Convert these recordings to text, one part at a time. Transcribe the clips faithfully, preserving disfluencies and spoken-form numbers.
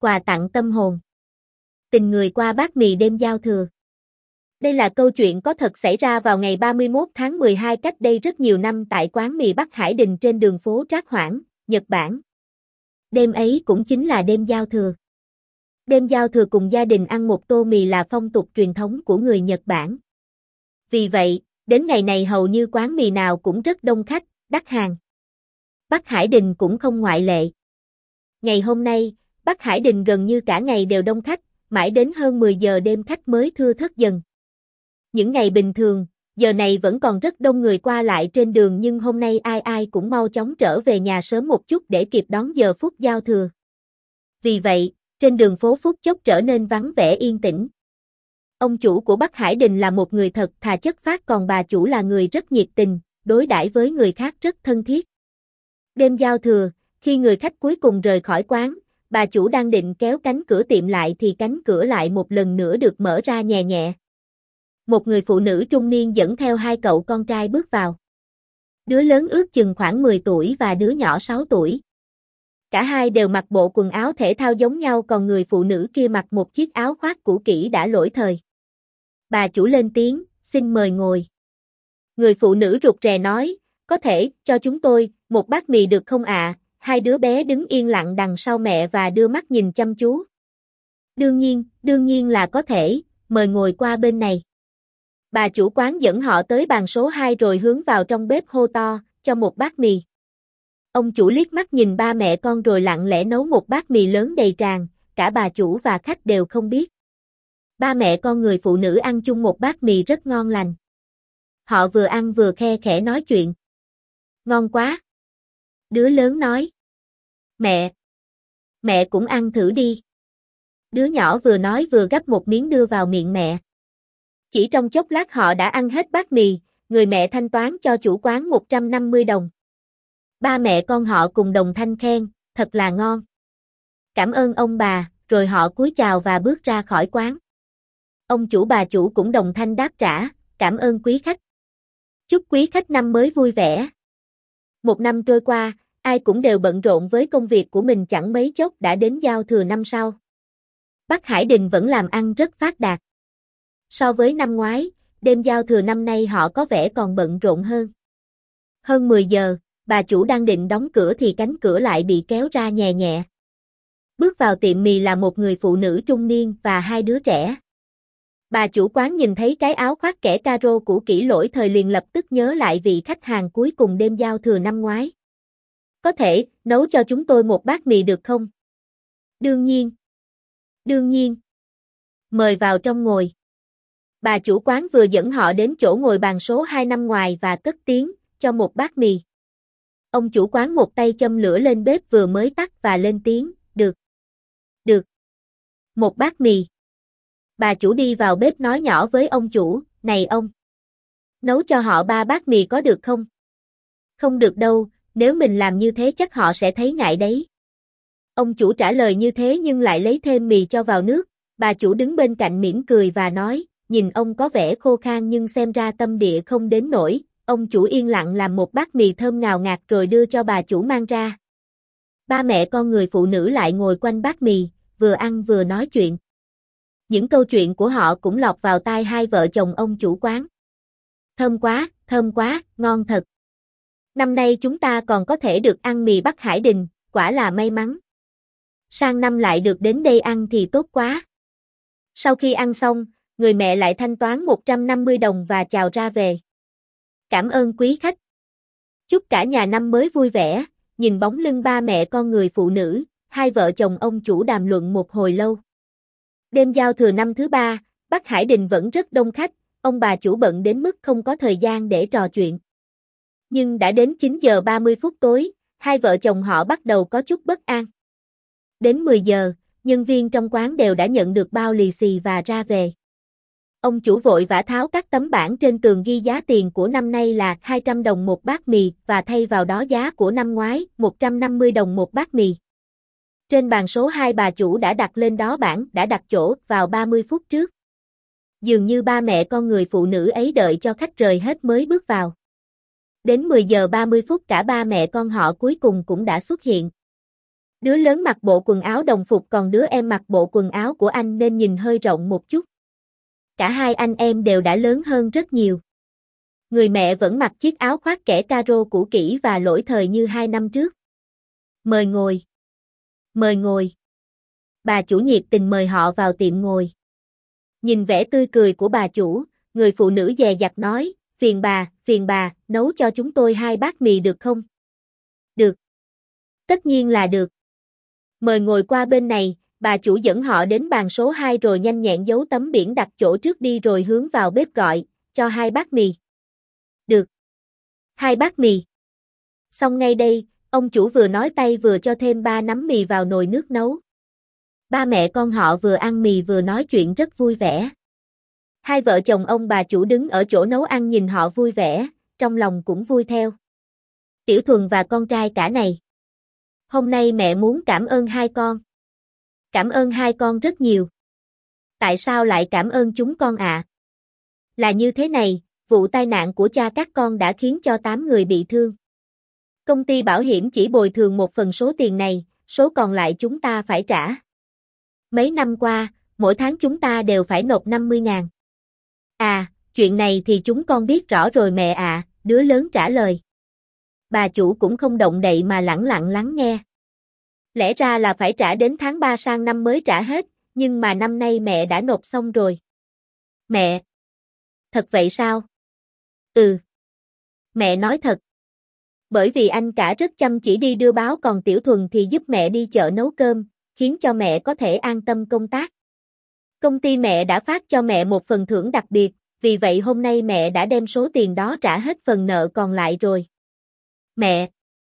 quà tặng tâm hồn. Tình người qua bát mì đêm giao thừa. Đây là câu chuyện có thật xảy ra vào ngày ba mươi mốt tháng mười hai cách đây rất nhiều năm tại quán mì Bắc Hải Đình trên đường phố Trác Hoảng, Nhật Bản. Đêm ấy cũng chính là đêm giao thừa. Đêm giao thừa cùng gia đình ăn một tô mì là phong tục truyền thống của người Nhật Bản. Vì vậy, đến ngày này hầu như quán mì nào cũng rất đông khách, đắt hàng. Bắc Hải Đình cũng không ngoại lệ. Ngày hôm nay, Bắc Hải Đình gần như cả ngày đều đông khách, mãi đến hơn mười giờ đêm khách mới thưa thớt dần. Những ngày bình thường, giờ này vẫn còn rất đông người qua lại trên đường nhưng hôm nay ai ai cũng mau chóng trở về nhà sớm một chút để kịp đón giờ phút giao thừa. Vì vậy, trên đường phố phút chốc trở nên vắng vẻ yên tĩnh. Ông chủ của Bắc Hải Đình là một người thật thà chất phác, còn bà chủ là người rất nhiệt tình, đối đãi với người khác rất thân thiết. Đêm giao thừa, khi người khách cuối cùng rời khỏi quán, bà chủ đang định kéo cánh cửa tiệm lại thì cánh cửa lại một lần nữa được mở ra nhẹ nhẹ. Một người phụ nữ trung niên dẫn theo hai cậu con trai bước vào. Đứa lớn ước chừng khoảng mười tuổi và đứa nhỏ sáu tuổi. Cả hai đều mặc bộ quần áo thể thao giống nhau, còn người phụ nữ kia mặc một chiếc áo khoác cũ kỹ đã lỗi thời. Bà chủ lên tiếng, xin mời ngồi. Người phụ nữ rụt rè nói, có thể cho chúng tôi một bát mì được không ạ? À? Hai đứa bé đứng yên lặng đằng sau mẹ và đưa mắt nhìn chăm chú. Đương nhiên, đương nhiên là có thể, mời ngồi qua bên này. Bà chủ quán dẫn họ tới bàn số hai rồi hướng vào trong bếp hô to, cho một bát mì. Ông chủ liếc mắt nhìn ba mẹ con rồi lặng lẽ nấu một bát mì lớn đầy tràn, cả bà chủ và khách đều không biết. Ba mẹ con người phụ nữ ăn chung một bát mì rất ngon lành. Họ vừa ăn vừa khe khẽ nói chuyện. Ngon quá. Đứa lớn nói. Mẹ. Mẹ cũng ăn thử đi. Đứa nhỏ vừa nói vừa gắp một miếng đưa vào miệng mẹ. Chỉ trong chốc lát họ đã ăn hết bát mì, người mẹ thanh toán cho chủ quán một trăm năm mươi đồng. Ba mẹ con họ cùng đồng thanh khen, thật là ngon. Cảm ơn ông bà, rồi họ cúi chào và bước ra khỏi quán. Ông chủ bà chủ cũng đồng thanh đáp trả, cảm ơn quý khách. Chúc quý khách năm mới vui vẻ. Một năm trôi qua, ai cũng đều bận rộn với công việc của mình, chẳng mấy chốc đã đến giao thừa năm sau. Bắc Hải Đình vẫn làm ăn rất phát đạt. So với năm ngoái, đêm giao thừa năm nay họ có vẻ còn bận rộn hơn. Hơn mười giờ, bà chủ đang định đóng cửa thì cánh cửa lại bị kéo ra nhẹ nhẹ. Bước vào tiệm mì là một người phụ nữ trung niên và hai đứa trẻ. Bà chủ quán nhìn thấy cái áo khoác kẻ caro cũ kỹ lỗi thời liền lập tức nhớ lại vị khách hàng cuối cùng đêm giao thừa năm ngoái. Có thể nấu cho chúng tôi một bát mì được không? Đương nhiên. Đương nhiên. Mời vào trong ngồi. Bà chủ quán vừa dẫn họ đến chỗ ngồi bàn số hai năm ngoài và cất tiếng, cho một bát mì. Ông chủ quán một tay châm lửa lên bếp vừa mới tắt và lên tiếng, được. Được. Một bát mì. Bà chủ đi vào bếp nói nhỏ với ông chủ, này ông. Nấu cho họ ba bát mì có được không? Không được đâu, nếu mình làm như thế chắc họ sẽ thấy ngại đấy. Ông chủ trả lời như thế nhưng lại lấy thêm mì cho vào nước. Bà chủ đứng bên cạnh mỉm cười và nói, nhìn ông có vẻ khô khan nhưng xem ra tâm địa không đến nỗi. Ông chủ yên lặng làm một bát mì thơm ngào ngạt rồi đưa cho bà chủ mang ra. Ba mẹ con người phụ nữ lại ngồi quanh bát mì, vừa ăn vừa nói chuyện. Những câu chuyện của họ cũng lọt vào tai hai vợ chồng ông chủ quán. Thơm quá, thơm quá, ngon thật. Năm nay chúng ta còn có thể được ăn mì Bắc Hải Đình, quả là may mắn. Sang năm lại được đến đây ăn thì tốt quá. Sau khi ăn xong, người mẹ lại thanh toán một trăm năm mươi đồng và chào ra về. Cảm ơn quý khách. Chúc cả nhà năm mới vui vẻ. Nhìn bóng lưng ba mẹ con người phụ nữ, hai vợ chồng ông chủ đàm luận một hồi lâu. Đêm giao thừa năm thứ ba, Bắc Hải Đình vẫn rất đông khách, ông bà chủ bận đến mức không có thời gian để trò chuyện. Nhưng đã đến chín giờ ba mươi phút tối, hai vợ chồng họ bắt đầu có chút bất an. Đến mười giờ, nhân viên trong quán đều đã nhận được bao lì xì và ra về. Ông chủ vội vã tháo các tấm bảng trên tường ghi giá tiền của năm nay là hai trăm đồng một bát mì và thay vào đó giá của năm ngoái, một trăm năm mươi đồng một bát mì. Trên bàn số hai bà chủ đã đặt lên đó bảng đã đặt chỗ vào ba mươi phút trước. Dường như ba mẹ con người phụ nữ ấy đợi cho khách rời hết mới bước vào. Đến mười giờ ba mươi phút cả ba mẹ con họ cuối cùng cũng đã xuất hiện. Đứa lớn mặc bộ quần áo đồng phục còn đứa em mặc bộ quần áo của anh nên nhìn hơi rộng một chút. Cả hai anh em đều đã lớn hơn rất nhiều. Người mẹ vẫn mặc chiếc áo khoác kẻ caro cũ kỹ và lỗi thời như hai năm trước. Mời ngồi. Mời ngồi. Bà chủ nhiệt tình mời họ vào tiệm ngồi. Nhìn vẻ tươi cười của bà chủ, người phụ nữ dè dặt nói, phiền bà, phiền bà, nấu cho chúng tôi hai bát mì được không? Được. Tất nhiên là được. Mời ngồi qua bên này, bà chủ dẫn họ đến bàn số hai rồi nhanh nhẹn giấu tấm biển đặt chỗ trước đi rồi hướng vào bếp gọi, cho hai bát mì. Được. Hai bát mì. Xong ngay đây, ông chủ vừa nói tay vừa cho thêm ba nắm mì vào nồi nước nấu. Ba mẹ con họ vừa ăn mì vừa nói chuyện rất vui vẻ. Hai vợ chồng ông bà chủ đứng ở chỗ nấu ăn nhìn họ vui vẻ, trong lòng cũng vui theo. Tiểu Thuần và con trai cả này. Hôm nay mẹ muốn cảm ơn hai con. Cảm ơn hai con rất nhiều. Tại sao lại cảm ơn chúng con ạ? À? Là như thế này, vụ tai nạn của cha các con đã khiến cho tám người bị thương. Công ty bảo hiểm chỉ bồi thường một phần số tiền này, số còn lại chúng ta phải trả. Mấy năm qua, mỗi tháng chúng ta đều phải nộp năm mươi ngàn. À, chuyện này thì chúng con biết rõ rồi mẹ ạ, à, đứa lớn trả lời. Bà chủ cũng không động đậy mà lẳng lặng lắng nghe. Lẽ ra là phải trả đến tháng ba sang năm mới trả hết, nhưng mà năm nay mẹ đã nộp xong rồi. Mẹ! Thật vậy sao? Ừ. Mẹ nói thật. Bởi vì anh cả rất chăm chỉ đi đưa báo còn Tiểu Thuần thì giúp mẹ đi chợ nấu cơm, khiến cho mẹ có thể an tâm công tác. Công ty mẹ đã phát cho mẹ một phần thưởng đặc biệt, vì vậy hôm nay mẹ đã đem số tiền đó trả hết phần nợ còn lại rồi. Mẹ!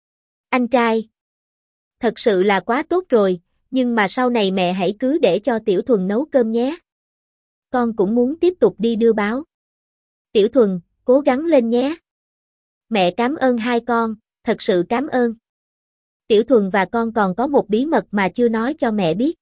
Anh trai! Thật sự là quá tốt rồi, nhưng mà sau này mẹ hãy cứ để cho Tiểu Thuần nấu cơm nhé. Con cũng muốn tiếp tục đi đưa báo. Tiểu Thuần, cố gắng lên nhé. Mẹ cảm ơn hai con, thật sự cảm ơn. Tiểu Thuần và con còn có một bí mật mà chưa nói cho mẹ biết.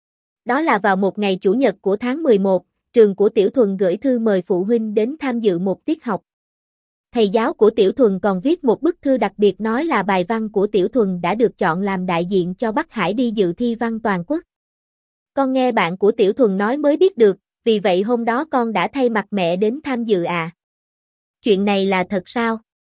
Đó là vào một ngày Chủ nhật của tháng mười một, trường của Tiểu Thuần gửi thư mời phụ huynh đến tham dự một tiết học. Thầy giáo của Tiểu Thuần còn viết một bức thư đặc biệt nói là bài văn của Tiểu Thuần đã được chọn làm đại diện cho Bắc Hải đi dự thi văn toàn quốc. Con nghe bạn của Tiểu Thuần nói mới biết được, vì vậy hôm đó con đã thay mặt mẹ đến tham dự à. Chuyện này là thật sao?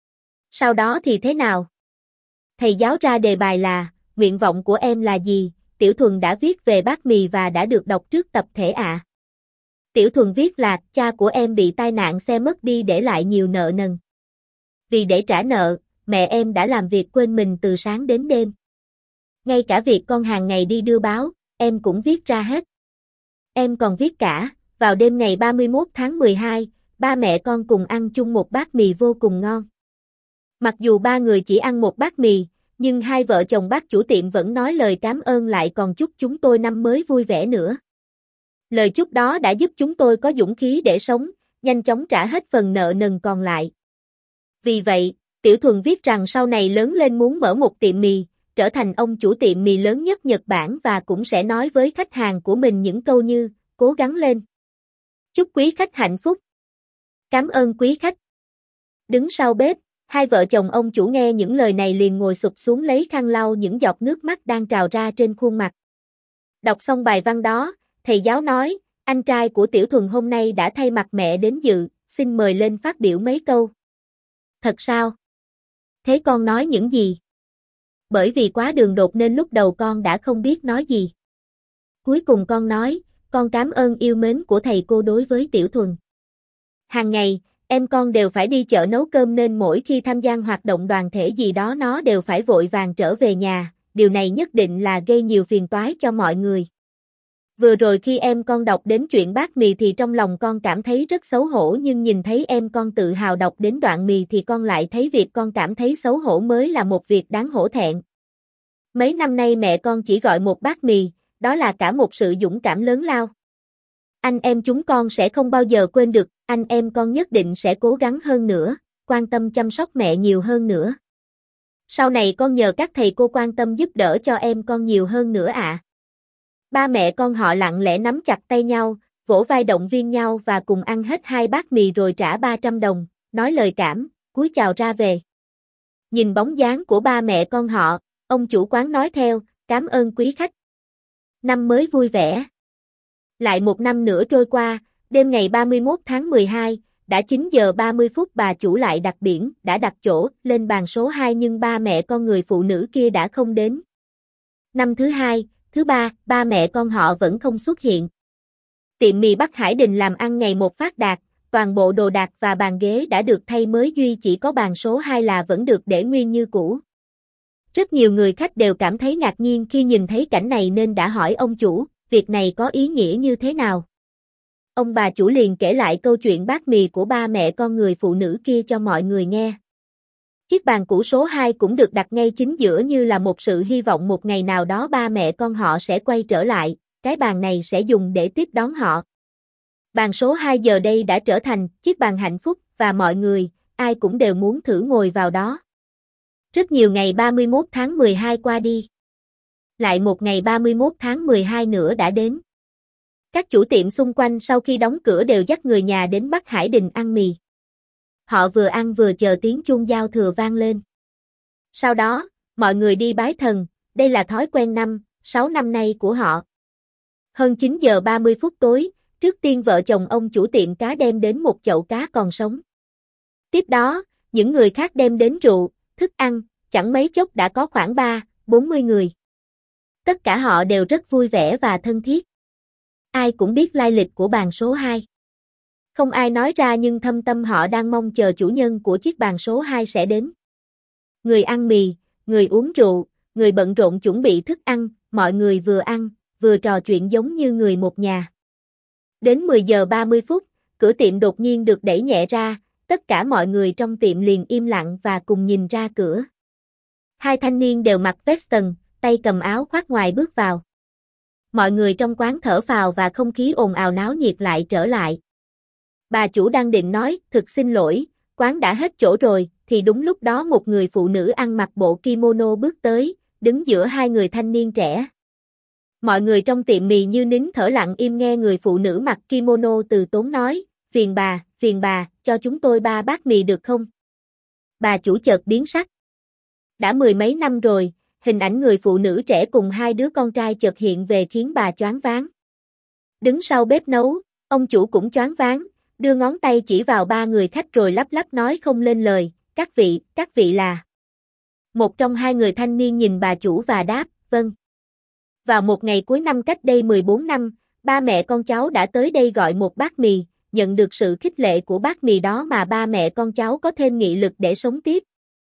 Sau đó thì thế nào? Thầy giáo ra đề bài là, nguyện vọng của em là gì? Tiểu Thuần đã viết về bát mì và đã được đọc trước tập thể ạ. À. Tiểu Thuần viết là, cha của em bị tai nạn xe mất đi để lại nhiều nợ nần. Vì để trả nợ, mẹ em đã làm việc quên mình từ sáng đến đêm. Ngay cả việc con hàng ngày đi đưa báo, em cũng viết ra hết. Em còn viết cả, vào đêm ngày ba mươi mốt tháng mười hai, ba mẹ con cùng ăn chung một bát mì vô cùng ngon. Mặc dù ba người chỉ ăn một bát mì, nhưng hai vợ chồng bác chủ tiệm vẫn nói lời cảm ơn lại còn chúc chúng tôi năm mới vui vẻ nữa. Lời chúc đó đã giúp chúng tôi có dũng khí để sống, nhanh chóng trả hết phần nợ nần còn lại. Vì vậy, Tiểu Thuần viết rằng sau này lớn lên muốn mở một tiệm mì, trở thành ông chủ tiệm mì lớn nhất Nhật Bản và cũng sẽ nói với khách hàng của mình những câu như, cố gắng lên. Chúc quý khách hạnh phúc. Cảm ơn quý khách. Đứng sau bếp, hai vợ chồng ông chủ nghe những lời này liền ngồi sụp xuống lấy khăn lau những giọt nước mắt đang trào ra trên khuôn mặt. Đọc xong bài văn đó, thầy giáo nói, anh trai của Tiểu Thuần hôm nay đã thay mặt mẹ đến dự, xin mời lên phát biểu mấy câu. Thật sao? Thế con nói những gì? Bởi vì quá đường đột nên lúc đầu con đã không biết nói gì. Cuối cùng con nói, con cảm ơn yêu mến của thầy cô đối với Tiểu Thuần. Hàng ngày, em con đều phải đi chợ nấu cơm nên mỗi khi tham gia hoạt động đoàn thể gì đó nó đều phải vội vàng trở về nhà, điều này nhất định là gây nhiều phiền toái cho mọi người. Vừa rồi khi em con đọc đến chuyện bát mì thì trong lòng con cảm thấy rất xấu hổ nhưng nhìn thấy em con tự hào đọc đến đoạn mì thì con lại thấy việc con cảm thấy xấu hổ mới là một việc đáng hổ thẹn. Mấy năm nay mẹ con chỉ gọi một bát mì, đó là cả một sự dũng cảm lớn lao. Anh em chúng con sẽ không bao giờ quên được, anh em con nhất định sẽ cố gắng hơn nữa, quan tâm chăm sóc mẹ nhiều hơn nữa. Sau này con nhờ các thầy cô quan tâm giúp đỡ cho em con nhiều hơn nữa ạ. À. Ba mẹ con họ lặng lẽ nắm chặt tay nhau, vỗ vai động viên nhau và cùng ăn hết hai bát mì rồi trả ba trăm đồng, nói lời cảm, cúi chào ra về. Nhìn bóng dáng của ba mẹ con họ, ông chủ quán nói theo, Cảm ơn quý khách. Năm mới vui vẻ. Lại một năm nữa trôi qua, đêm ngày ba mươi mốt tháng mười hai, đã chín giờ ba mươi phút bà chủ lại đặt biển, đã đặt chỗ lên bàn số hai nhưng ba mẹ con người phụ nữ kia đã không đến. Năm thứ hai, thứ ba, ba mẹ con họ vẫn không xuất hiện. Tiệm mì Bắc Hải Đình làm ăn ngày một phát đạt, toàn bộ đồ đạc và bàn ghế đã được thay mới duy chỉ có bàn số hai là vẫn được để nguyên như cũ. Rất nhiều người khách đều cảm thấy ngạc nhiên khi nhìn thấy cảnh này nên đã hỏi ông chủ, việc này có ý nghĩa như thế nào? Ông bà chủ liền kể lại câu chuyện bát mì của ba mẹ con người phụ nữ kia cho mọi người nghe. Chiếc bàn cũ số hai cũng được đặt ngay chính giữa như là một sự hy vọng một ngày nào đó ba mẹ con họ sẽ quay trở lại, cái bàn này sẽ dùng để tiếp đón họ. Bàn số hai giờ đây đã trở thành chiếc bàn hạnh phúc và mọi người, ai cũng đều muốn thử ngồi vào đó. Rất nhiều ngày ba mươi mốt tháng mười hai qua đi. Lại một ngày ba mươi mốt tháng mười hai nữa đã đến. Các chủ tiệm xung quanh sau khi đóng cửa đều dắt người nhà đến Bắc Hải Đình ăn mì. Họ vừa ăn vừa chờ tiếng chuông giao thừa vang lên. Sau đó, mọi người đi bái thần, đây là thói quen năm, sáu năm nay của họ. Hơn chín giờ ba mươi phút tối, trước tiên vợ chồng ông chủ tiệm cá đem đến một chậu cá còn sống. Tiếp đó, những người khác đem đến rượu, thức ăn, chẳng mấy chốc đã có khoảng ba, bốn mươi người. Tất cả họ đều rất vui vẻ và thân thiết. Ai cũng biết lai lịch của bàn số hai. Không ai nói ra nhưng thâm tâm họ đang mong chờ chủ nhân của chiếc bàn số hai sẽ đến. Người ăn mì, người uống rượu, người bận rộn chuẩn bị thức ăn, mọi người vừa ăn, vừa trò chuyện giống như người một nhà. Đến mười giờ ba mươi phút, cửa tiệm đột nhiên được đẩy nhẹ ra, tất cả mọi người trong tiệm liền im lặng và cùng nhìn ra cửa. Hai thanh niên đều mặc veston, tay cầm áo khoác ngoài bước vào. Mọi người trong quán thở phào và không khí ồn ào náo nhiệt lại trở lại. Bà chủ đang định nói, thực xin lỗi, quán đã hết chỗ rồi, thì đúng lúc đó một người phụ nữ ăn mặc bộ kimono bước tới, đứng giữa hai người thanh niên trẻ. Mọi người trong tiệm mì như nín thở lặng im nghe người phụ nữ mặc kimono từ tốn nói, phiền bà, phiền bà, cho chúng tôi ba bát mì được không? Bà chủ chợt biến sắc. Đã mười mấy năm rồi, hình ảnh người phụ nữ trẻ cùng hai đứa con trai chợt hiện về khiến bà choáng váng. Đứng sau bếp nấu, ông chủ cũng choáng váng, đưa ngón tay chỉ vào ba người khách rồi lắp lắp nói không lên lời, các vị, các vị là. Một trong hai người thanh niên nhìn bà chủ và đáp, vâng. Vào một ngày cuối năm cách đây mười bốn năm, ba mẹ con cháu đã tới đây gọi một bát mì, nhận được sự khích lệ của bát mì đó mà ba mẹ con cháu có thêm nghị lực để sống tiếp.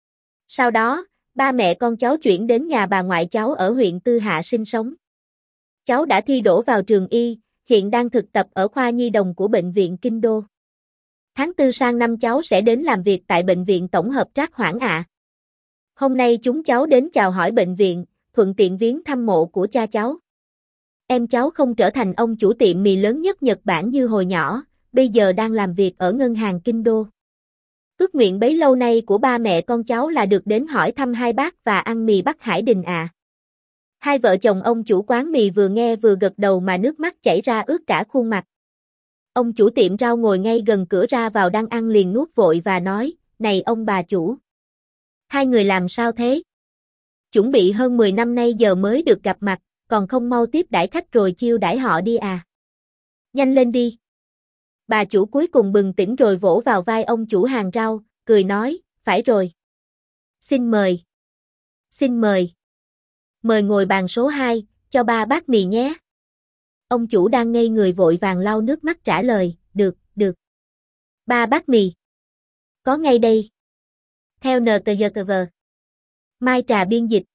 Sau đó, ba mẹ con cháu chuyển đến nhà bà ngoại cháu ở huyện Tư Hạ sinh sống. Cháu đã thi đỗ vào trường y, hiện đang thực tập ở khoa nhi đồng của bệnh viện Kinh Đô. Tháng tư sang năm cháu sẽ đến làm việc tại bệnh viện tổng hợp Trác Hoảng ạ. Hôm nay chúng cháu đến chào hỏi bệnh viện, thuận tiện viếng thăm mộ của cha cháu. Em cháu không trở thành ông chủ tiệm mì lớn nhất Nhật Bản như hồi nhỏ, bây giờ đang làm việc ở ngân hàng Kinh Đô. Ước nguyện bấy lâu nay của ba mẹ con cháu là được đến hỏi thăm hai bác và ăn mì Bắc Hải Đình à. Hai vợ chồng ông chủ quán mì vừa nghe vừa gật đầu mà nước mắt chảy ra ướt cả khuôn mặt. Ông chủ tiệm rau ngồi ngay gần cửa ra vào đang ăn liền nuốt vội và nói, này ông bà chủ. Hai người làm sao thế? Chuẩn bị hơn mười năm nay giờ mới được gặp mặt, còn không mau tiếp đãi khách rồi chiêu đãi họ đi à. Nhanh lên đi. Bà chủ cuối cùng bừng tỉnh rồi vỗ vào vai ông chủ hàng rau, cười nói, phải rồi. Xin mời. Xin mời. Mời ngồi bàn số hai, cho ba bát mì nhé. Ông chủ đang ngây người vội vàng lau nước mắt trả lời, được, được. Ba bát mì. Có ngay đây. Theo en tê giê tê vê. Mai Trà biên dịch.